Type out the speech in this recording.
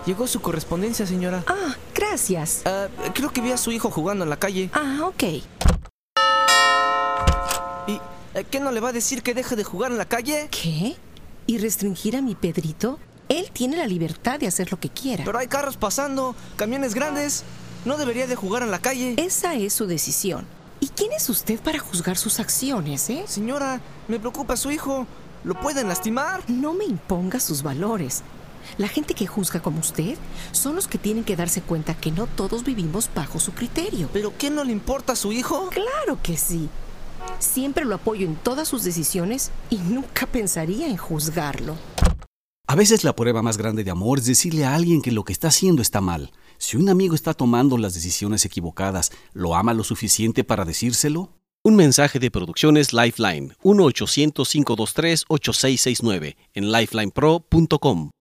Llegó su correspondencia, señora. Ah, gracias. Creo que vi a su hijo jugando en la calle. Ah, ok. ¿Y qué no le va a decir que deje de jugar en la calle? ¿Qué? ¿Y restringir a mi Pedrito? Él tiene la libertad de hacer lo que quiera. Pero hay carros pasando, camiones grandes. No debería de jugar en la calle. Esa es su decisión. ¿Y quién es usted para juzgar sus acciones, Señora, me preocupa su hijo. ¿Lo pueden lastimar? No me imponga sus valores. La gente que juzga como usted son los que tienen que darse cuenta que no todos vivimos bajo su criterio. ¿Pero qué no le importa a su hijo? Claro que sí. Siempre lo apoyo en todas sus decisiones y nunca pensaría en juzgarlo. A veces la prueba más grande de amor es decirle a alguien que lo que está haciendo está mal. Si un amigo está tomando las decisiones equivocadas, ¿lo ama lo suficiente para decírselo? Un mensaje de Producciones Lifeline, 1-800-523-8669, en lifelinepro.com.